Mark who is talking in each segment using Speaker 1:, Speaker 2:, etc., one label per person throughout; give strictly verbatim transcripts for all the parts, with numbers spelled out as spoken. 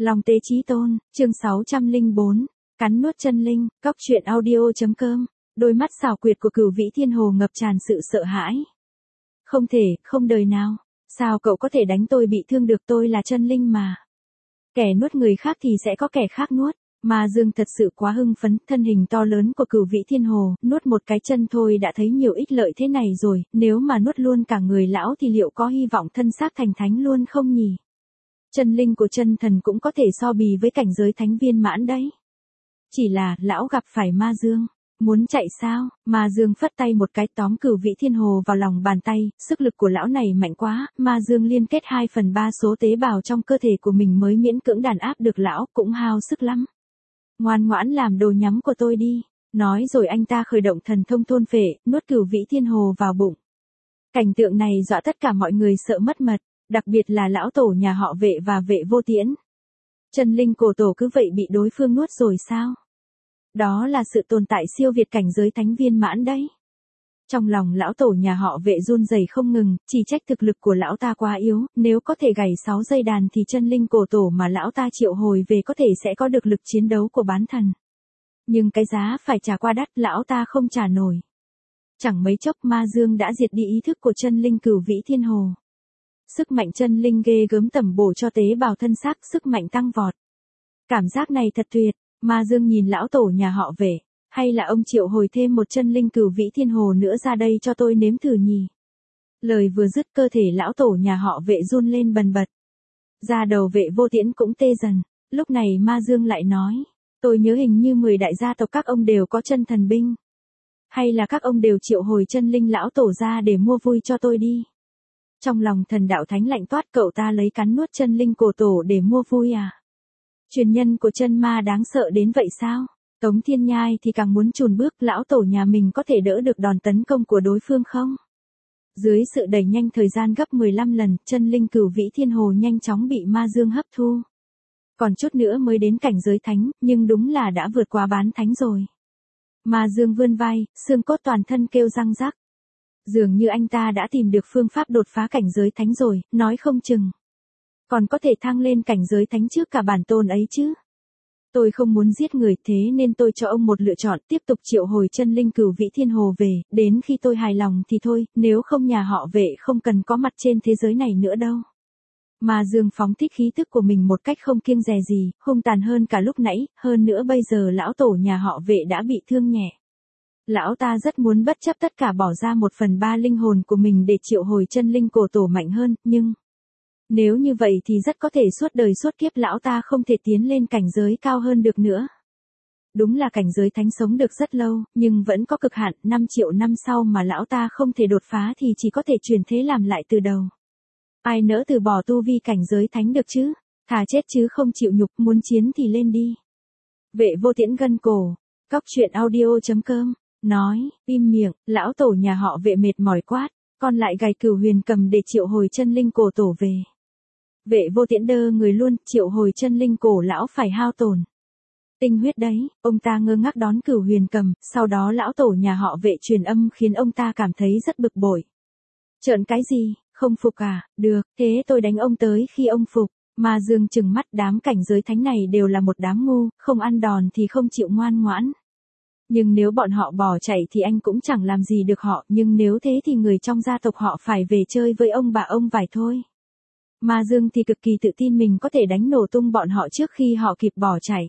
Speaker 1: Long Tế Chí Tôn, chương sáu trăm lẻ bốn, cắn nuốt chân linh, cóc truyện audio.com, đôi mắt xảo quyệt của Cửu Vĩ Thiên Hồ ngập tràn sự sợ hãi. Không thể, không đời nào, sao cậu có thể đánh tôi bị thương được, tôi là chân linh mà. Kẻ nuốt người khác thì sẽ có kẻ khác nuốt. Ma Dương thật sự quá hưng phấn, thân hình to lớn của Cửu Vĩ Thiên Hồ, nuốt một cái chân thôi đã thấy nhiều ích lợi thế này rồi, nếu mà nuốt luôn cả người lão thì liệu có hy vọng thân xác thành thánh luôn không nhỉ? Chân linh của chân thần cũng có thể so bì với cảnh giới thánh viên mãn đấy. Chỉ là, lão gặp phải Ma Dương. Muốn chạy sao? Ma Dương phất tay một cái tóm Cửu Vĩ Thiên Hồ vào lòng bàn tay, sức lực của lão này mạnh quá, Ma Dương liên kết hai phần ba số tế bào trong cơ thể của mình mới miễn cưỡng đàn áp được lão, cũng hao sức lắm. Ngoan ngoãn làm đồ nhắm của tôi đi. Nói rồi anh ta khởi động thần thông thôn phệ, nuốt Cửu Vĩ Thiên Hồ vào bụng. Cảnh tượng này dọa tất cả mọi người sợ mất mật, đặc biệt là lão tổ nhà họ Vệ và Vệ Vô Tiễn. Chân linh cổ tổ cứ vậy bị đối phương nuốt rồi sao? Đó là sự tồn tại siêu việt cảnh giới thánh viên mãn đấy. Trong lòng lão tổ nhà họ Vệ run rẩy không ngừng, chỉ trách thực lực của lão ta quá yếu, nếu có thể gảy sáu dây đàn thì chân linh cổ tổ mà lão ta triệu hồi về có thể sẽ có được lực chiến đấu của bán thần. Nhưng cái giá phải trả quá đắt, lão ta không trả nổi. Chẳng mấy chốc Ma Dương đã diệt đi ý thức của chân linh Cửu Vĩ Thiên Hồ. Sức mạnh chân linh ghê gớm tẩm bổ cho tế bào thân xác, sức mạnh tăng vọt. Cảm giác này thật tuyệt. Ma Dương nhìn lão tổ nhà họ Vệ, hay là ông triệu hồi thêm một chân linh Cửu Vĩ Thiên Hồ nữa ra đây cho tôi nếm thử nhỉ? Lời vừa dứt cơ thể lão tổ nhà họ Vệ run lên bần bật. Da đầu Vệ Vô Tiễn cũng tê dần, lúc này Ma Dương lại nói, tôi nhớ hình như mười đại gia tộc các ông đều có chân thần binh. Hay là các ông đều triệu hồi chân linh lão tổ ra để mua vui cho tôi đi? Trong lòng thần đạo thánh lạnh toát, cậu ta lấy cắn nuốt chân linh cổ tổ để mua vui à? Truyền nhân của chân ma đáng sợ đến vậy sao? Tống Thiên Nhai thì càng muốn chùn bước, lão tổ nhà mình có thể đỡ được đòn tấn công của đối phương không? Dưới sự đẩy nhanh thời gian gấp mười lăm lần, chân linh Cửu Vĩ Thiên Hồ nhanh chóng bị Ma Dương hấp thu. Còn chút nữa mới đến cảnh giới thánh, nhưng đúng là đã vượt qua bán thánh rồi. Ma Dương vươn vai, xương cốt toàn thân kêu răng rắc. Dường như anh ta đã tìm được phương pháp đột phá cảnh giới thánh rồi, nói không chừng còn có thể thăng lên cảnh giới thánh trước cả bản tôn ấy chứ. Tôi không muốn giết người, thế nên tôi cho ông một lựa chọn, tiếp tục triệu hồi chân linh Cửu Vĩ Thiên Hồ về, đến khi tôi hài lòng thì thôi, nếu không nhà họ Vệ không cần có mặt trên thế giới này nữa đâu. Ma Dương phóng thích khí tức của mình một cách không kiêng dè gì, hung tàn hơn cả lúc nãy, hơn nữa bây giờ lão tổ nhà họ Vệ đã bị thương nhẹ. Lão ta rất muốn bất chấp tất cả bỏ ra một phần ba linh hồn của mình để triệu hồi chân linh cổ tổ mạnh hơn, nhưng nếu như vậy thì rất có thể suốt đời suốt kiếp lão ta không thể tiến lên cảnh giới cao hơn được nữa. Đúng là cảnh giới thánh sống được rất lâu, nhưng vẫn có cực hạn, năm triệu năm sau mà lão ta không thể đột phá thì chỉ có thể chuyển thế làm lại từ đầu. Ai nỡ từ bỏ tu vi cảnh giới thánh được chứ? Thà chết chứ không chịu nhục, muốn chiến thì lên đi. Vệ Vô Tiễn gân cổ, cóc truyện audio.com, nói, im miệng, lão tổ nhà họ Vệ mệt mỏi quát, còn lại gài Cửu Huyền Cầm để triệu hồi chân linh cổ tổ về. Vệ Vô Tiễn đơ người luôn, triệu hồi chân linh cổ lão phải hao tổn tinh huyết đấy. Ông ta ngơ ngác đón Cửu Huyền Cầm, sau đó lão tổ nhà họ Vệ truyền âm khiến ông ta cảm thấy rất bực bội. Trợn cái gì, không phục à? Được, thế tôi đánh ông tới khi ông phục. Ma Dương trừng mắt, đám cảnh giới thánh này đều là một đám ngu, không ăn đòn thì không chịu ngoan ngoãn. Nhưng nếu bọn họ bỏ chạy thì anh cũng chẳng làm gì được họ, nhưng nếu thế thì người trong gia tộc họ phải về chơi với ông bà ông vải thôi. Ma Dương thì cực kỳ tự tin mình có thể đánh nổ tung bọn họ trước khi họ kịp bỏ chạy.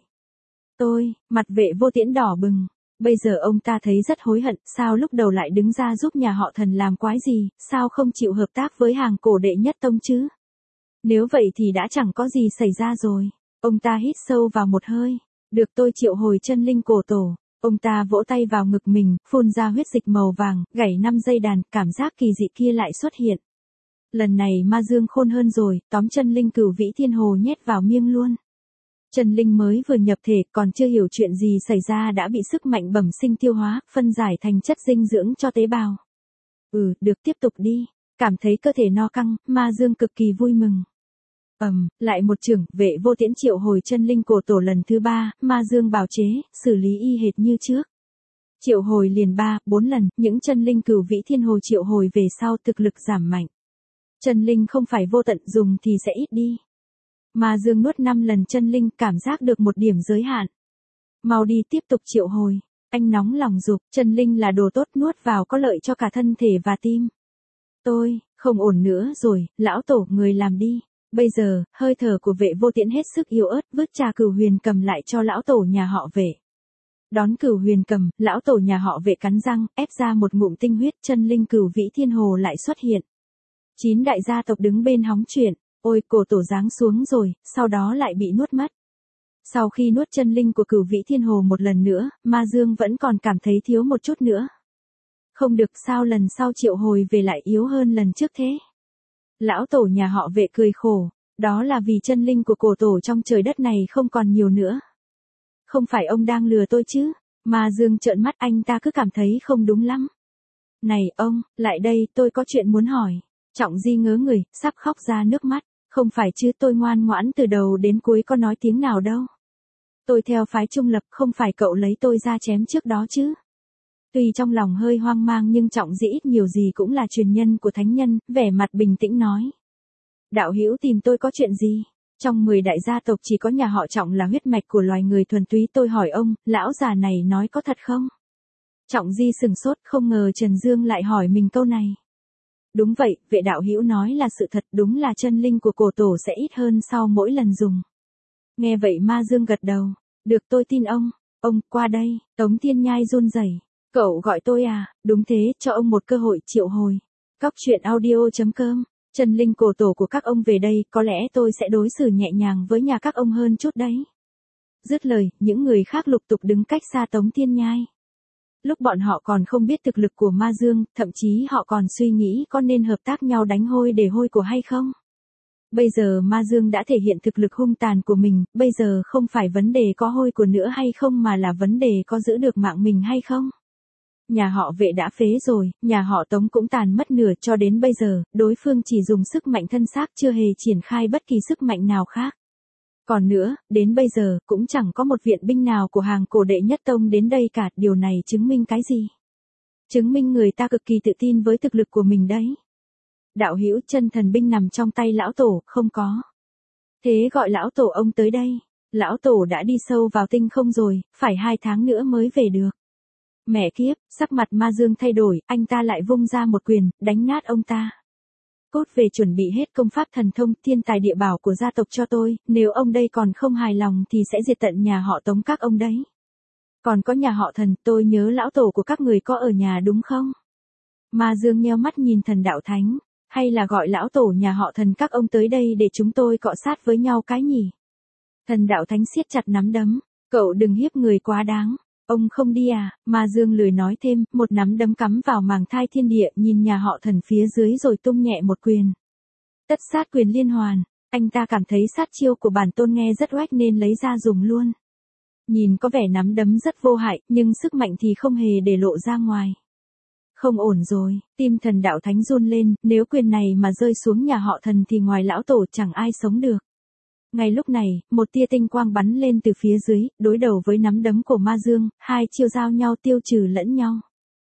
Speaker 1: Tôi, mặt Vệ Vô Tiễn đỏ bừng. Bây giờ ông ta thấy rất hối hận, sao lúc đầu lại đứng ra giúp nhà họ thần làm quái gì, sao không chịu hợp tác với hàng cổ đệ nhất tông chứ? Nếu vậy thì đã chẳng có gì xảy ra rồi. Ông ta hít sâu vào một hơi. Được, tôi triệu hồi chân linh cổ tổ. Ông ta vỗ tay vào ngực mình, phun ra huyết dịch màu vàng, gảy năm dây đàn, cảm giác kỳ dị kia lại xuất hiện. Lần này Ma Dương khôn hơn rồi, tóm chân linh Cửu Vĩ Thiên Hồ nhét vào miệng luôn. Chân linh mới vừa nhập thể, còn chưa hiểu chuyện gì xảy ra đã bị sức mạnh bẩm sinh tiêu hóa, phân giải thành chất dinh dưỡng cho tế bào. Ừ, được, tiếp tục đi. Cảm thấy cơ thể no căng, Ma Dương cực kỳ vui mừng. Ầm, um, lại một chưởng, Vệ Vô Tiễn triệu hồi chân linh cổ tổ lần thứ ba, Ma Dương bào chế, xử lý y hệt như trước. Triệu hồi liền ba, bốn lần, những chân linh Cửu Vĩ Thiên Hồ triệu hồi về sau thực lực giảm mạnh. Chân linh không phải vô tận, dùng thì sẽ ít đi. Ma Dương nuốt năm lần chân linh, cảm giác được một điểm giới hạn. Mau đi tiếp tục triệu hồi. Anh nóng lòng dục, chân linh là đồ tốt, nuốt vào có lợi cho cả thân thể và tim. Tôi, không ổn nữa rồi, lão tổ người làm đi. Bây giờ, hơi thở của Vệ Vô Tiễn hết sức yếu ớt, vứt trà Cửu Huyền Cầm lại cho lão tổ nhà họ Vệ. Đón Cửu Huyền Cầm, lão tổ nhà họ Vệ cắn răng, ép ra một ngụm tinh huyết, chân linh Cửu Vĩ Thiên Hồ lại xuất hiện. Chín đại gia tộc đứng bên hóng chuyện, ôi cổ tổ giáng xuống rồi, sau đó lại bị nuốt mất. Sau khi nuốt chân linh của Cửu Vĩ Thiên Hồ một lần nữa, Ma Dương vẫn còn cảm thấy thiếu một chút nữa. Không được, sao lần sau triệu hồi về lại yếu hơn lần trước thế? Lão tổ nhà họ Vệ cười khổ, đó là vì chân linh của cổ tổ trong trời đất này không còn nhiều nữa. Không phải ông đang lừa tôi chứ? Ma Dương trợn mắt, anh ta cứ cảm thấy không đúng lắm. Này ông, lại đây, tôi có chuyện muốn hỏi. Trọng Di ngớ người, sắp khóc ra nước mắt. Không phải chứ, tôi ngoan ngoãn từ đầu đến cuối có nói tiếng nào đâu. Tôi theo phái trung lập, không phải cậu lấy tôi ra chém trước đó chứ. Tuy trong lòng hơi hoang mang nhưng Trọng Di ít nhiều gì cũng là truyền nhân của thánh nhân, vẻ mặt bình tĩnh nói. Đạo hữu tìm tôi có chuyện gì? Trong mười đại gia tộc chỉ có nhà họ Trọng là huyết mạch của loài người thuần túy, tôi hỏi ông, lão già này nói có thật không? Trọng Di sừng sốt, không ngờ Trần Dương lại hỏi mình câu này. Đúng vậy, Vệ đạo hữu nói là sự thật, đúng là chân linh của cổ tổ sẽ ít hơn sau mỗi lần dùng. Nghe vậy Ma Dương gật đầu, được, tôi tin ông. Ông, qua đây. Tống Thiên Nhai run rẩy. Cậu gọi tôi à? Đúng thế, cho ông một cơ hội triệu hồi. Cóc truyện audio chấm com. Chân linh cổ tổ của các ông về đây, có lẽ tôi sẽ đối xử nhẹ nhàng với nhà các ông hơn chút đấy. Dứt lời, những người khác lục tục đứng cách xa Tống Thiên Nhai. Lúc bọn họ còn không biết thực lực của Ma Dương, thậm chí họ còn suy nghĩ có nên hợp tác nhau đánh hôi để hôi của hay không. Bây giờ Ma Dương đã thể hiện thực lực hung tàn của mình, bây giờ không phải vấn đề có hôi của nữa hay không mà là vấn đề có giữ được mạng mình hay không. Nhà họ Vệ đã phế rồi, nhà họ Tống cũng tàn mất nửa, cho đến bây giờ, đối phương chỉ dùng sức mạnh thân xác, chưa hề triển khai bất kỳ sức mạnh nào khác. Còn nữa, đến bây giờ, cũng chẳng có một viện binh nào của hàng cổ đệ nhất tông đến đây cả, điều này chứng minh cái gì? Chứng minh người ta cực kỳ tự tin với thực lực của mình đấy. Đạo hữu, chân thần binh nằm trong tay lão tổ, không có. Thế gọi lão tổ ông tới đây. Lão tổ đã đi sâu vào tinh không rồi, phải hai tháng nữa mới về được. Mẹ kiếp, sắc mặt Ma Dương thay đổi, anh ta lại vung ra một quyền, đánh nát ông ta. Cốt về chuẩn bị hết công pháp thần thông, thiên tài địa bảo của gia tộc cho tôi, nếu ông đây còn không hài lòng thì sẽ diệt tận nhà họ Tống các ông đấy. Còn có nhà họ Thần, tôi nhớ lão tổ của các người có ở nhà đúng không? Ma Dương nheo mắt nhìn Thần Đạo Thánh, hay là gọi lão tổ nhà họ Thần các ông tới đây để chúng tôi cọ sát với nhau cái nhỉ? Thần Đạo Thánh siết chặt nắm đấm, cậu đừng hiếp người quá đáng. Ông không đi à? Ma Dương lười nói thêm, một nắm đấm cắm vào màng thai thiên địa, nhìn nhà họ Thần phía dưới rồi tung nhẹ một quyền. Tất sát quyền liên hoàn, anh ta cảm thấy sát chiêu của bản tôn nghe rất oách nên lấy ra dùng luôn. Nhìn có vẻ nắm đấm rất vô hại, nhưng sức mạnh thì không hề để lộ ra ngoài. Không ổn rồi, tim Thần Đạo Thánh run lên, nếu quyền này mà rơi xuống nhà họ Thần thì ngoài lão tổ chẳng ai sống được. Ngay lúc này, một tia tinh quang bắn lên từ phía dưới, đối đầu với nắm đấm của Ma Dương, hai chiêu giao nhau tiêu trừ lẫn nhau.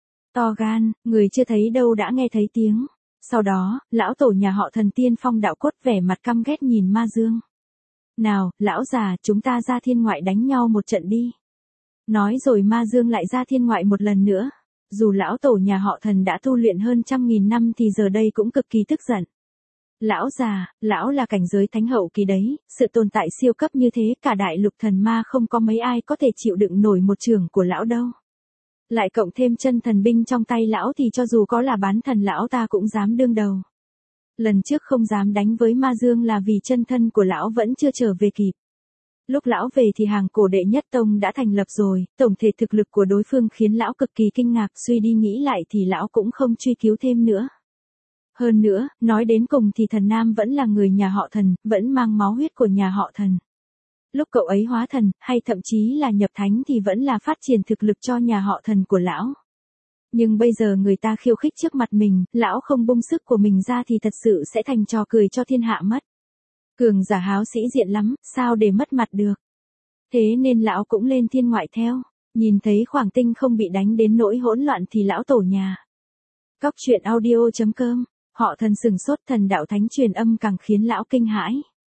Speaker 1: To gan, người chưa thấy đâu đã nghe thấy tiếng. Sau đó, lão tổ nhà họ Thần Tiên Phong Đạo Cốt vẻ mặt căm ghét nhìn Ma Dương. Nào, lão già, chúng ta ra thiên ngoại đánh nhau một trận đi. Nói rồi Ma Dương lại ra thiên ngoại một lần nữa. Dù lão tổ nhà họ Thần đã tu luyện hơn trăm nghìn năm thì giờ đây cũng cực kỳ tức giận. Lão già, lão là cảnh giới thánh hậu kỳ đấy, sự tồn tại siêu cấp như thế cả đại lục thần ma không có mấy ai có thể chịu đựng nổi một trường của lão đâu. Lại cộng thêm chân thần binh trong tay lão thì cho dù có là bán thần lão ta cũng dám đương đầu. Lần trước không dám đánh với Ma Dương là vì chân thân của lão vẫn chưa trở về kịp. Lúc lão về thì hàng cổ đệ nhất tông đã thành lập rồi, tổng thể thực lực của đối phương khiến lão cực kỳ kinh ngạc, suy đi nghĩ lại thì lão cũng không truy cứu thêm nữa. Hơn nữa, nói đến cùng thì thần Nam vẫn là người nhà họ Thần, vẫn mang máu huyết của nhà họ Thần. Lúc cậu ấy hóa thần, hay thậm chí là nhập thánh thì vẫn là phát triển thực lực cho nhà họ Thần của lão. Nhưng bây giờ người ta khiêu khích trước mặt mình, lão không bung sức của mình ra thì thật sự sẽ thành trò cười cho thiên hạ mất. Cường giả háo sĩ diện lắm, sao để mất mặt được. Thế nên lão cũng lên thiên ngoại theo, nhìn thấy khoảng tinh không bị đánh đến nỗi hỗn loạn thì lão tổ nhà. Cóc truyện audio chấm com, họ Thần sừng sốt, Thần Đạo Thánh truyền âm càng khiến lão kinh hãi.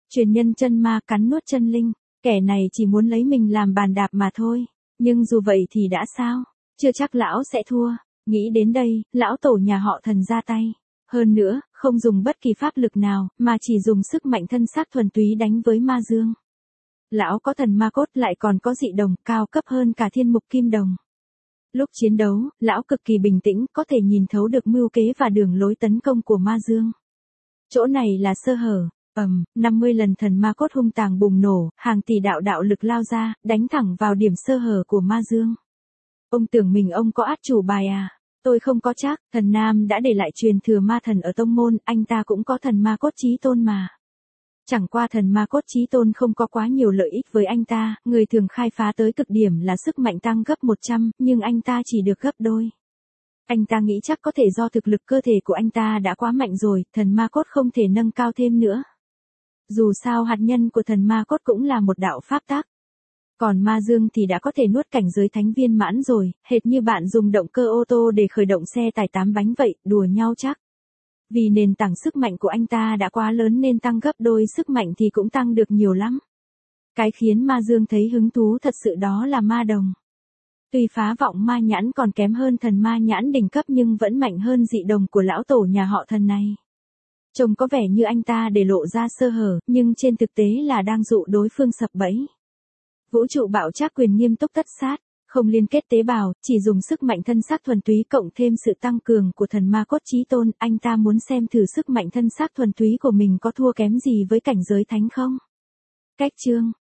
Speaker 1: Truyền nhân chân ma cắn nuốt chân linh, kẻ này chỉ muốn lấy mình làm bàn đạp mà thôi. Nhưng dù vậy thì đã sao? Chưa chắc lão sẽ thua. Nghĩ đến đây, lão tổ nhà họ Thần ra tay. Hơn nữa, không dùng bất kỳ pháp lực nào, mà chỉ dùng sức mạnh thân xác thuần túy đánh với ma dương. Lão có thần ma cốt lại còn có dị đồng cao cấp hơn cả thiên mục kim đồng. Lúc chiến đấu, lão cực kỳ bình tĩnh, có thể nhìn thấu được mưu kế và đường lối tấn công của ma dương. Chỗ này là sơ hở. Ầm, năm mươi lần thần ma cốt hung tàng bùng nổ, hàng tỷ đạo đạo lực lao ra, đánh thẳng vào điểm sơ hở của ma dương. Ông tưởng mình ông có át chủ bài à? Tôi không có chắc, thần Nam đã để lại truyền thừa ma thần ở tông môn, anh ta cũng có thần ma cốt chí tôn mà. Chẳng qua thần ma cốt chí tôn không có quá nhiều lợi ích với anh ta, người thường khai phá tới cực điểm là sức mạnh tăng gấp một trăm, nhưng anh ta chỉ được gấp đôi. Anh ta nghĩ chắc có thể do thực lực cơ thể của anh ta đã quá mạnh rồi, thần ma cốt không thể nâng cao thêm nữa. Dù sao hạt nhân của thần ma cốt cũng là một đạo pháp tác. Còn ma dương thì đã có thể nuốt cảnh giới thánh viên mãn rồi, hệt như bạn dùng động cơ ô tô để khởi động xe tải tám bánh vậy, đùa nhau chắc. Vì nền tảng sức mạnh của anh ta đã quá lớn nên tăng gấp đôi sức mạnh thì cũng tăng được nhiều lắm. Cái khiến ma dương thấy hứng thú thật sự đó là ma đồng. Tuy phá vọng ma nhãn còn kém hơn thần ma nhãn đỉnh cấp nhưng vẫn mạnh hơn dị đồng của lão tổ nhà họ Thần này. Trông có vẻ như anh ta để lộ ra sơ hở, nhưng trên thực tế là đang dụ đối phương sập bẫy. Vũ trụ bạo trác quyền nghiêm túc tất sát, không liên kết tế bào, chỉ dùng sức mạnh thân xác thuần túy cộng thêm sự tăng cường của thần ma cốt chí tôn, anh ta muốn xem thử sức mạnh thân xác thuần túy của mình có thua kém gì với cảnh giới thánh không. Cách chương